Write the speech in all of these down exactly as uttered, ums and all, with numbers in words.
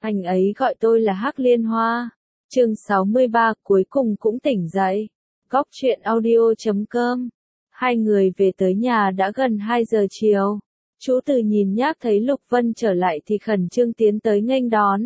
Anh ấy gọi tôi là Hắc Liên Hoa. Chương sáu mươi ba cuối cùng cũng tỉnh dậy. Góc truyện audio chấm com. Hai người về tới nhà đã gần hai giờ chiều. Chú Từ nhìn nhác thấy Lục Vân trở lại thì khẩn trương tiến tới nghênh đón.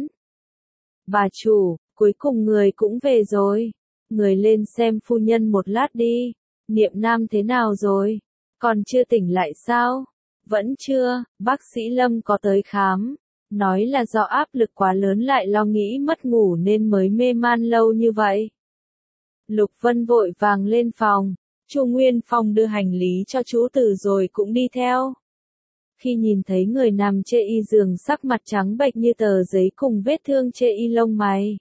Bà chủ, cuối cùng người cũng về rồi. Người lên xem phu nhân một lát đi. Niệm Nam thế nào rồi? Còn chưa tỉnh lại sao? Vẫn chưa, bác sĩ Lâm có tới khám. Nói là do áp lực quá lớn lại lo nghĩ mất ngủ nên mới mê man lâu như vậy. Lục Vân vội vàng lên phòng. Chu Nguyên Phong đưa hành lý cho chú Từ rồi cũng đi theo. Khi nhìn thấy người nằm trên y giường sắc mặt trắng bệch như tờ giấy cùng vết thương trên y lông mày,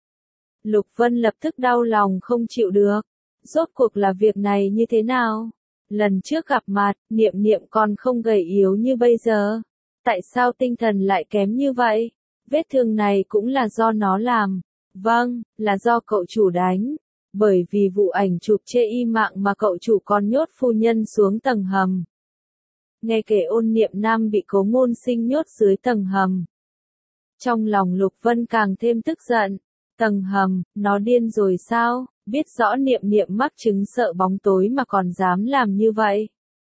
Lục Vân lập tức đau lòng không chịu được. Rốt cuộc là việc này như thế nào? Lần trước gặp mặt, Niệm Niệm còn không gầy yếu như bây giờ. Tại sao tinh thần lại kém như vậy? Vết thương này cũng là do nó làm. Vâng, là do cậu chủ đánh. Bởi vì vụ ảnh chụp chê y mạng mà cậu chủ còn nhốt phu nhân xuống tầng hầm. Nghe kể Ôn Niệm Nam bị Cố Ngôn Sinh nhốt dưới tầng hầm. Trong lòng Lục Vân càng thêm tức giận. Tầng hầm, nó điên rồi sao? Biết rõ Niệm Niệm mắc chứng sợ bóng tối mà còn dám làm như vậy.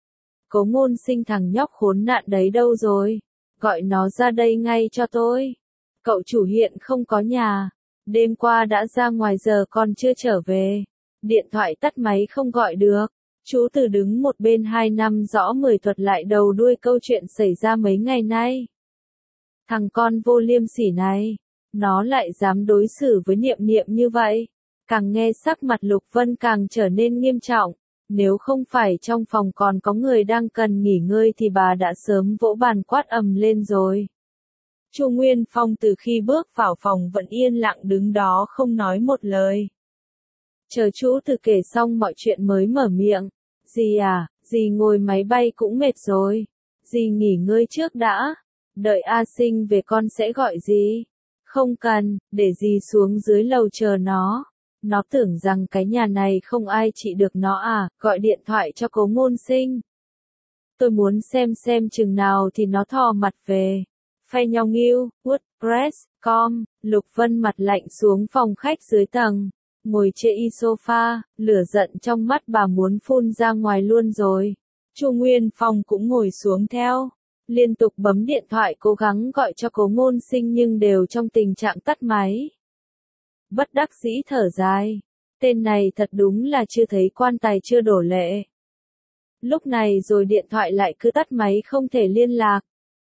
Cố Ngôn Sinh thằng nhóc khốn nạn đấy đâu rồi? Gọi nó ra đây ngay cho tôi. Cậu chủ hiện không có nhà. Đêm qua đã ra ngoài giờ còn chưa trở về. Điện thoại tắt máy không gọi được. Chú Từ đứng một bên hai năm rõ mười thuật lại đầu đuôi câu chuyện xảy ra mấy ngày nay. Thằng con vô liêm sỉ này. Nó lại dám đối xử với Niệm Niệm như vậy. Càng nghe sắc mặt Lục Vân càng trở nên nghiêm trọng. Nếu không phải trong phòng còn có người đang cần nghỉ ngơi thì bà đã sớm vỗ bàn quát ầm lên rồi. Chu Nguyên Phong từ khi bước vào phòng vẫn yên lặng đứng đó không nói một lời. Chờ chú Từ kể xong mọi chuyện mới mở miệng. Dì à, dì ngồi máy bay cũng mệt rồi. Dì nghỉ ngơi trước đã. Đợi A Sinh về con sẽ gọi dì. Không cần, để dì xuống dưới lầu chờ nó. Nó tưởng rằng cái nhà này không ai trị được nó à, gọi điện thoại cho Cố Ngôn Sinh. Tôi muốn xem xem chừng nào thì nó thò mặt về. Phay Nhong Yêu, WordPress, com, Lục Vân mặt lạnh xuống phòng khách dưới tầng. Ngồi trên y sofa, lửa giận trong mắt bà muốn phun ra ngoài luôn rồi. Chu Nguyên Phong cũng ngồi xuống theo. Liên tục bấm điện thoại cố gắng gọi cho Cố Ngôn Sinh nhưng đều trong tình trạng tắt máy. Bất đắc dĩ thở dài. Tên này thật đúng là chưa thấy quan tài chưa đổ lệ. Lúc này rồi điện thoại lại cứ tắt máy không thể liên lạc.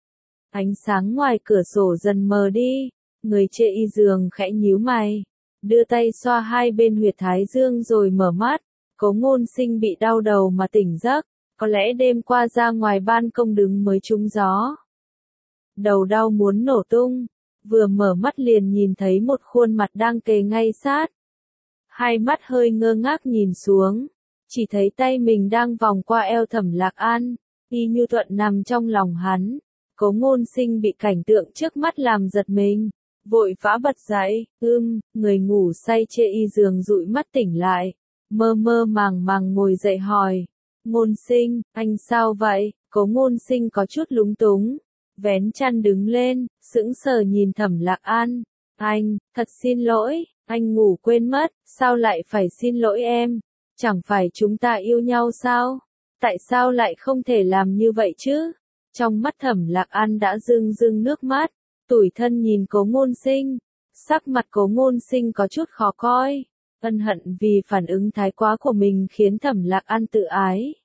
Ánh sáng ngoài cửa sổ dần mờ đi. Người trên y giường khẽ nhíu mày. Đưa tay xoa hai bên huyệt thái dương rồi mở mắt. Cố Ngôn Sinh bị đau đầu mà tỉnh giấc. Có lẽ đêm qua ra ngoài ban công đứng mới trúng gió. Đầu đau muốn nổ tung. Vừa mở mắt liền nhìn thấy một khuôn mặt đang kề ngay sát. Hai mắt hơi ngơ ngác nhìn xuống. Chỉ thấy tay mình đang vòng qua eo Thẩm Lạc An. Y như thuận nằm trong lòng hắn. Cố Ngôn Sinh bị cảnh tượng trước mắt làm giật mình. Vội vã bật dậy. Ưm, người ngủ say trên y giường dụi mắt tỉnh lại. Mơ mơ màng màng ngồi dậy hỏi. Ngôn Sinh, anh sao vậy? Cố Ngôn Sinh có chút lúng túng. Vén chăn đứng lên, sững sờ nhìn Thẩm Lạc An. Anh, thật xin lỗi, anh ngủ quên mất, sao lại phải xin lỗi em? Chẳng phải chúng ta yêu nhau sao? Tại sao lại không thể làm như vậy chứ? Trong mắt Thẩm Lạc An đã rưng rưng nước mắt, tủi thân nhìn Cố Ngôn Sinh. Sắc mặt Cố Ngôn Sinh có chút khó coi. Ân hận vì phản ứng thái quá của mình khiến Thẩm Lạc An tự ái.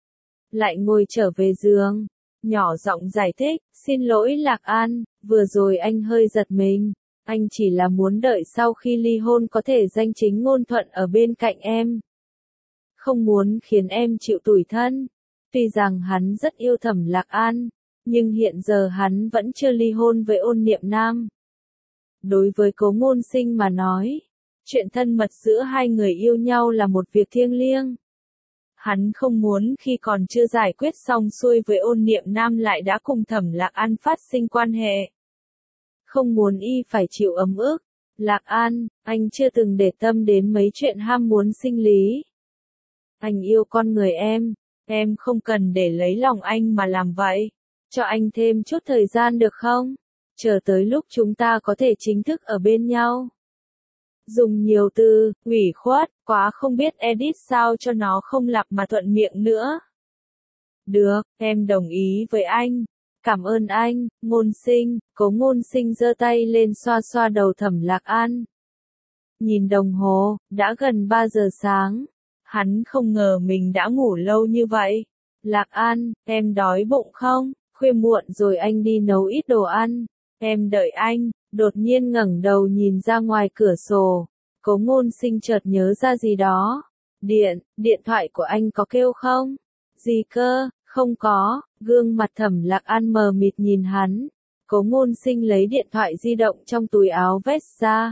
Lại ngồi trở về giường. Nhỏ giọng giải thích, xin lỗi Lạc An, vừa rồi anh hơi giật mình. Anh chỉ là muốn đợi sau khi ly hôn có thể danh chính ngôn thuận ở bên cạnh em. Không muốn khiến em chịu tủi thân. Tuy rằng hắn rất yêu Thẩm Lạc An, nhưng hiện giờ hắn vẫn chưa ly hôn với Ôn Niệm Nam. Đối với Cố Ngôn Sinh mà nói, chuyện thân mật giữa hai người yêu nhau là một việc thiêng liêng. Hắn không muốn khi còn chưa giải quyết xong xuôi với Ôn Niệm Nam lại đã cùng Thẩm Lạc An phát sinh quan hệ. Không muốn y phải chịu ấm ức. Lạc An, anh chưa từng để tâm đến mấy chuyện ham muốn sinh lý. Anh yêu con người em, em không cần để lấy lòng anh mà làm vậy. Cho anh thêm chút thời gian được không? chờ tới lúc chúng ta có thể chính thức ở bên nhau. Dùng nhiều từ, ủy khuất, quá không biết edit sao cho nó không lặp mà thuận miệng nữa. Được, em đồng ý với anh. Cảm ơn anh, Ngôn Sinh. Cố Ngôn Sinh giơ tay lên xoa xoa đầu Thẩm Lạc An. Nhìn đồng hồ, đã gần ba giờ sáng. Hắn không ngờ mình đã ngủ lâu như vậy. Lạc An, em đói bụng không? Khuya muộn rồi anh đi nấu ít đồ ăn. Em đợi anh. Đột nhiên ngẩng đầu nhìn ra ngoài cửa sổ. Cố Ngôn Sinh chợt nhớ ra gì đó. Điện, điện thoại của anh có kêu không? Gì cơ? Không có. Gương mặt Thẩm Lạc An mờ mịt nhìn hắn. Cố Ngôn Sinh lấy điện thoại di động trong túi áo vest ra.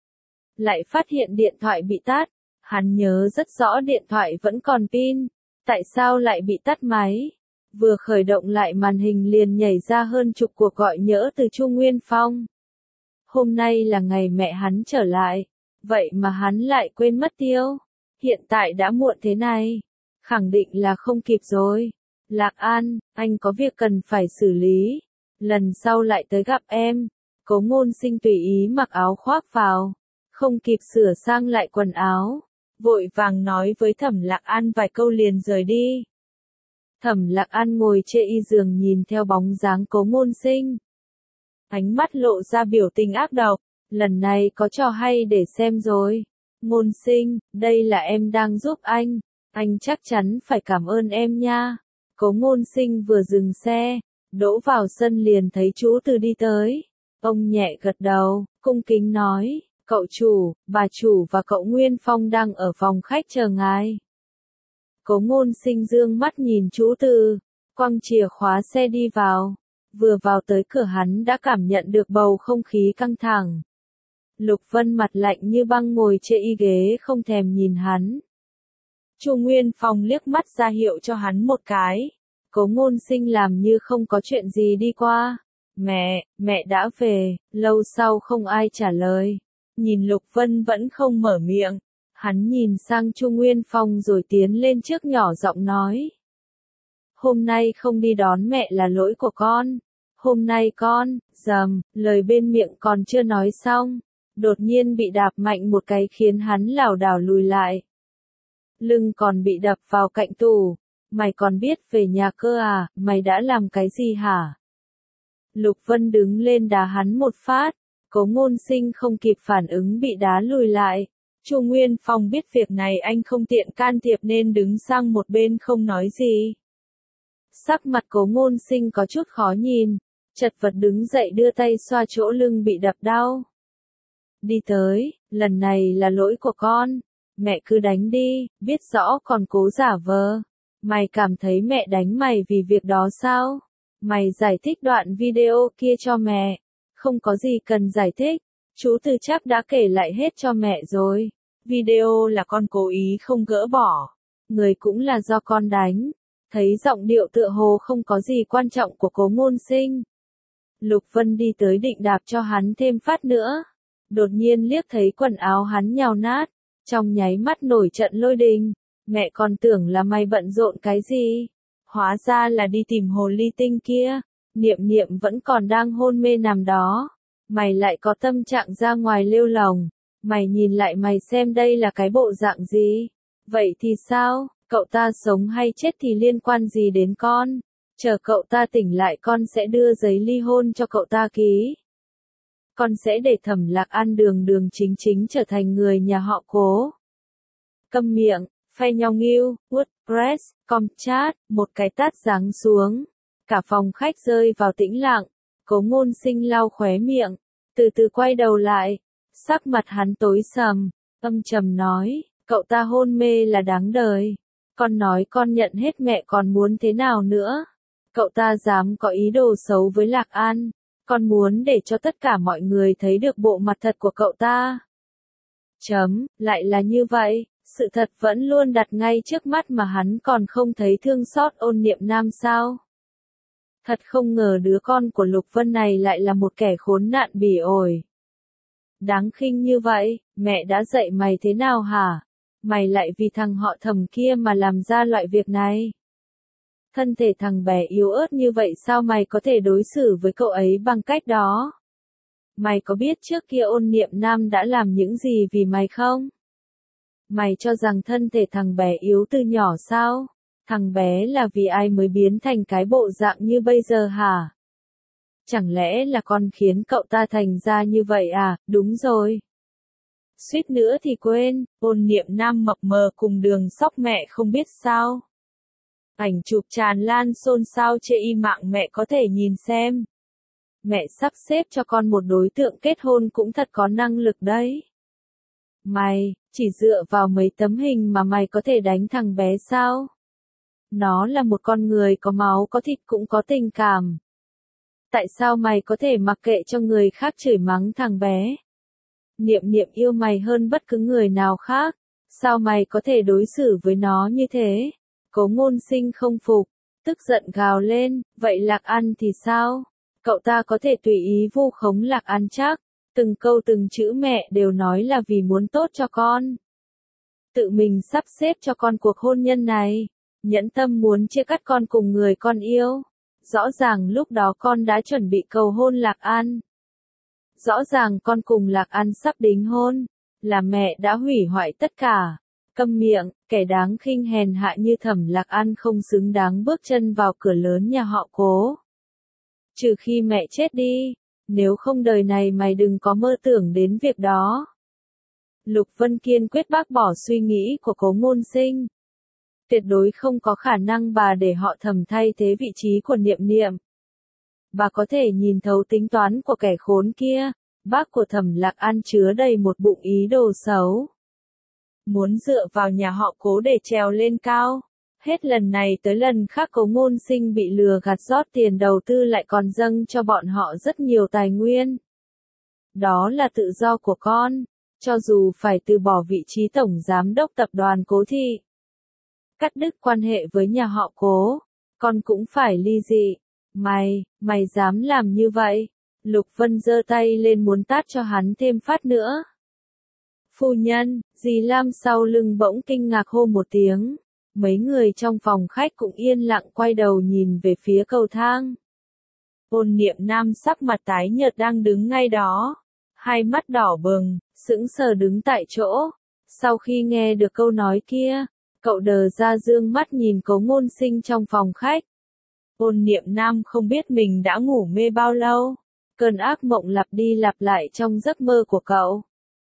Lại phát hiện điện thoại bị tắt. Hắn nhớ rất rõ điện thoại vẫn còn pin. Tại sao lại bị tắt máy? Vừa khởi động lại màn hình liền nhảy ra hơn chục cuộc gọi nhỡ từ Chu Nguyên Phong. Hôm nay là ngày mẹ hắn trở lại. Vậy mà hắn lại quên mất tiêu. Hiện tại đã muộn thế này. Khẳng định là không kịp rồi. Lạc An, anh có việc cần phải xử lý. Lần sau lại tới gặp em. Cố Ngôn Sinh tùy ý mặc áo khoác vào. Không kịp sửa sang lại quần áo. Vội vàng nói với Thẩm Lạc An vài câu liền rời đi. Thẩm Lạc An ngồi trên y giường nhìn theo bóng dáng Cố Ngôn Sinh. Ánh mắt lộ ra biểu tình ác độc. Lần này có trò hay để xem rồi. Ngôn Sinh, đây là em đang giúp anh. Anh chắc chắn phải cảm ơn em nha. Cố Ngôn Sinh vừa dừng xe, đỗ vào sân liền thấy chú Từ đi tới. Ông nhẹ gật đầu, cung kính nói, cậu chủ, bà chủ và cậu Nguyên Phong đang ở phòng khách chờ ngài. Cố Ngôn Sinh dương mắt nhìn chú Từ, quăng chìa khóa xe đi vào. Vừa vào tới cửa hắn đã cảm nhận được bầu không khí căng thẳng. Lục Vân mặt lạnh như băng ngồi trên y ghế không thèm nhìn hắn. Chu Nguyên Phong liếc mắt ra hiệu cho hắn một cái. Cố Ngôn Sinh làm như không có chuyện gì đi qua. Mẹ, mẹ đã về, lâu sau không ai trả lời. Nhìn Lục Vân vẫn không mở miệng. Hắn nhìn sang Chu Nguyên Phong rồi tiến lên trước nhỏ giọng nói. Hôm nay không đi đón mẹ là lỗi của con. Hôm nay con, dầm, lời bên miệng còn chưa nói xong. Đột nhiên bị đạp mạnh một cái khiến hắn lảo đảo lùi lại. Lưng còn bị đập vào cạnh tủ. Mày còn biết về nhà cơ à, mày đã làm cái gì hả? Lục Vân đứng lên đá hắn một phát. Cố Ngôn Sinh không kịp phản ứng bị đá lùi lại. Chu Nguyên Phong biết việc này anh không tiện can thiệp nên đứng sang một bên không nói gì. Sắc mặt Cố Ngôn Sinh có chút khó nhìn. Chật vật đứng dậy đưa tay xoa chỗ lưng bị đập đau. Đi tới, lần này là lỗi của con. Mẹ cứ đánh đi, biết rõ còn cố giả vờ. Mày cảm thấy mẹ đánh mày vì việc đó sao? Mày giải thích đoạn video kia cho mẹ. Không có gì cần giải thích. Chú Từ chắc đã kể lại hết cho mẹ rồi. Video là con cố ý không gỡ bỏ. Người cũng là do con đánh. Thấy giọng điệu tựa hồ không có gì quan trọng của Cố Ngôn Sinh. Lục Vân đi tới định đạp cho hắn thêm phát nữa. Đột nhiên liếc thấy quần áo hắn nhào nát. Trong nháy mắt nổi trận lôi đình. Mẹ còn tưởng là mày bận rộn cái gì. Hóa ra là đi tìm hồ ly tinh kia. Niệm Niệm vẫn còn đang hôn mê nằm đó. Mày lại có tâm trạng ra ngoài lêu lồng. Mày nhìn lại mày xem đây là cái bộ dạng gì. Vậy thì sao, cậu ta sống hay chết thì liên quan gì đến con. Chờ cậu ta tỉnh lại con sẽ đưa giấy ly hôn cho cậu ta ký. Con sẽ để Thẩm Lạc An đường đường chính chính trở thành người nhà họ Cố. Câm miệng, phe nhau nghiêu, WordPress, Comchat, một cái tát giáng xuống. Cả phòng khách rơi vào tĩnh lặng. Cố Ngôn Sinh lau khóe miệng, từ từ quay đầu lại. Sắc mặt hắn tối sầm, âm trầm nói, cậu ta hôn mê là đáng đời. Con nói con nhận hết mẹ còn muốn thế nào nữa. Cậu ta dám có ý đồ xấu với Lạc An. Con muốn để cho tất cả mọi người thấy được bộ mặt thật của cậu ta. Chấm, lại là như vậy, sự thật vẫn luôn đặt ngay trước mắt mà hắn còn không thấy thương xót Ôn Niệm Nam sao. Thật không ngờ đứa con của Lục Vân này lại là một kẻ khốn nạn bỉ ổi. Đáng khinh như vậy, mẹ đã dạy mày thế nào hả? Mày lại vì thằng họ Thẩm kia mà làm ra loại việc này. Thân thể thằng bé yếu ớt như vậy sao mày có thể đối xử với cậu ấy bằng cách đó? Mày có biết trước kia Ôn Niệm Nam đã làm những gì vì mày không? Mày cho rằng thân thể thằng bé yếu từ nhỏ sao? Thằng bé là vì ai mới biến thành cái bộ dạng như bây giờ hả? Chẳng lẽ là con khiến cậu ta thành ra như vậy à? Đúng rồi. Suýt nữa thì quên, Ôn Niệm Nam mập mờ cùng Đường Sóc mẹ không biết sao. Ảnh chụp tràn lan xôn xao trên mạng, mẹ có thể nhìn xem. Mẹ sắp xếp cho con một đối tượng kết hôn cũng thật có năng lực đấy. Mày, chỉ dựa vào mấy tấm hình mà mày có thể đánh thằng bé sao? Nó là một con người có máu có thịt cũng có tình cảm. Tại sao mày có thể mặc kệ cho người khác chửi mắng thằng bé? Niệm Niệm yêu mày hơn bất cứ người nào khác. Sao mày có thể đối xử với nó như thế? Cố Ngôn Sinh không phục, tức giận gào lên, vậy Lạc An thì sao? Cậu ta có thể tùy ý vu khống Lạc An chắc? Từng câu từng chữ mẹ đều nói là vì muốn tốt cho con. Tự mình sắp xếp cho con cuộc hôn nhân này. Nhẫn tâm muốn chia cắt con cùng người con yêu. Rõ ràng lúc đó con đã chuẩn bị cầu hôn Lạc An. Rõ ràng con cùng Lạc An sắp đính hôn. Là mẹ đã hủy hoại tất cả. Câm miệng, kẻ đáng khinh hèn hạ như Thẩm Lạc An không xứng đáng bước chân vào cửa lớn nhà họ Cố. Trừ khi mẹ chết đi. Nếu không đời này mày đừng có mơ tưởng đến việc đó. Lục Vân kiên quyết bác bỏ suy nghĩ của Cố Ngôn Sinh. Tuyệt đối không có khả năng bà để họ Thẩm thay thế vị trí của Niệm Niệm. Bà có thể nhìn thấu tính toán của kẻ khốn kia. Bác của Thẩm Lạc An chứa đầy một bụng ý đồ xấu. Muốn dựa vào nhà họ Cố để trèo lên cao. Hết lần này tới lần khác Cố Ngôn Sinh bị lừa gạt rót tiền đầu tư lại còn dâng cho bọn họ rất nhiều tài nguyên. Đó là tự do của con, cho dù phải từ bỏ vị trí tổng giám đốc tập đoàn Cố Thị. Cắt đứt quan hệ với nhà họ Cố, con cũng phải ly dị. Mày, mày dám làm như vậy? Lục Vân giơ tay lên muốn tát cho hắn thêm phát nữa. Phu nhân, dì Lam sau lưng bỗng kinh ngạc hô một tiếng. Mấy người trong phòng khách cũng yên lặng quay đầu nhìn về phía cầu thang. Ôn Niệm Nam sắc mặt tái nhợt đang đứng ngay đó. Hai mắt đỏ bừng, sững sờ đứng tại chỗ. Sau khi nghe được câu nói kia, cậu đờ ra dương mắt nhìn Cố Ngôn Sinh trong phòng khách. Ôn Niệm Nam không biết mình đã ngủ mê bao lâu. Cơn ác mộng lặp đi lặp lại trong giấc mơ của cậu.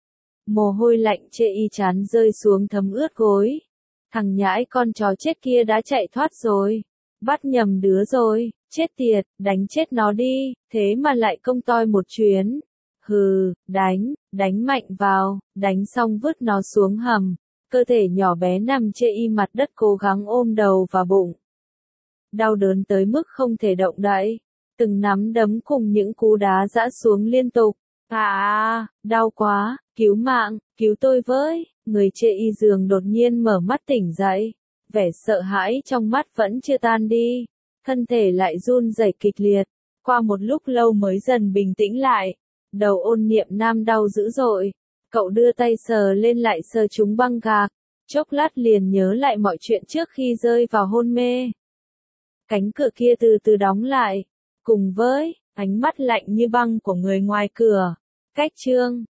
Mồ hôi lạnh chê y chán rơi xuống thấm ướt gối. Thằng nhãi con chó chết kia đã chạy thoát rồi. Bắt nhầm đứa rồi, chết tiệt, đánh chết nó đi, thế mà lại công toi một chuyến. Hừ, đánh, đánh mạnh vào, đánh xong vứt nó xuống hầm. Cơ thể nhỏ bé nằm chê y mặt đất cố gắng ôm đầu và bụng. Đau đớn tới mức không thể động đậy. Từng nắm đấm cùng những cú đá giã xuống liên tục. À, đau quá, cứu mạng, cứu tôi với. Người chê y giường đột nhiên mở mắt tỉnh dậy. Vẻ sợ hãi trong mắt vẫn chưa tan đi. Thân thể lại run rẩy kịch liệt. Qua một lúc lâu mới dần bình tĩnh lại. Đầu Ôn Niệm Nam đau dữ dội. Cậu đưa tay sờ lên lại sờ trúng băng gạc. Chốc lát liền nhớ lại mọi chuyện trước khi rơi vào hôn mê. Cánh cửa kia từ từ đóng lại. Cùng với ánh mắt lạnh như băng của người ngoài cửa. Cách chương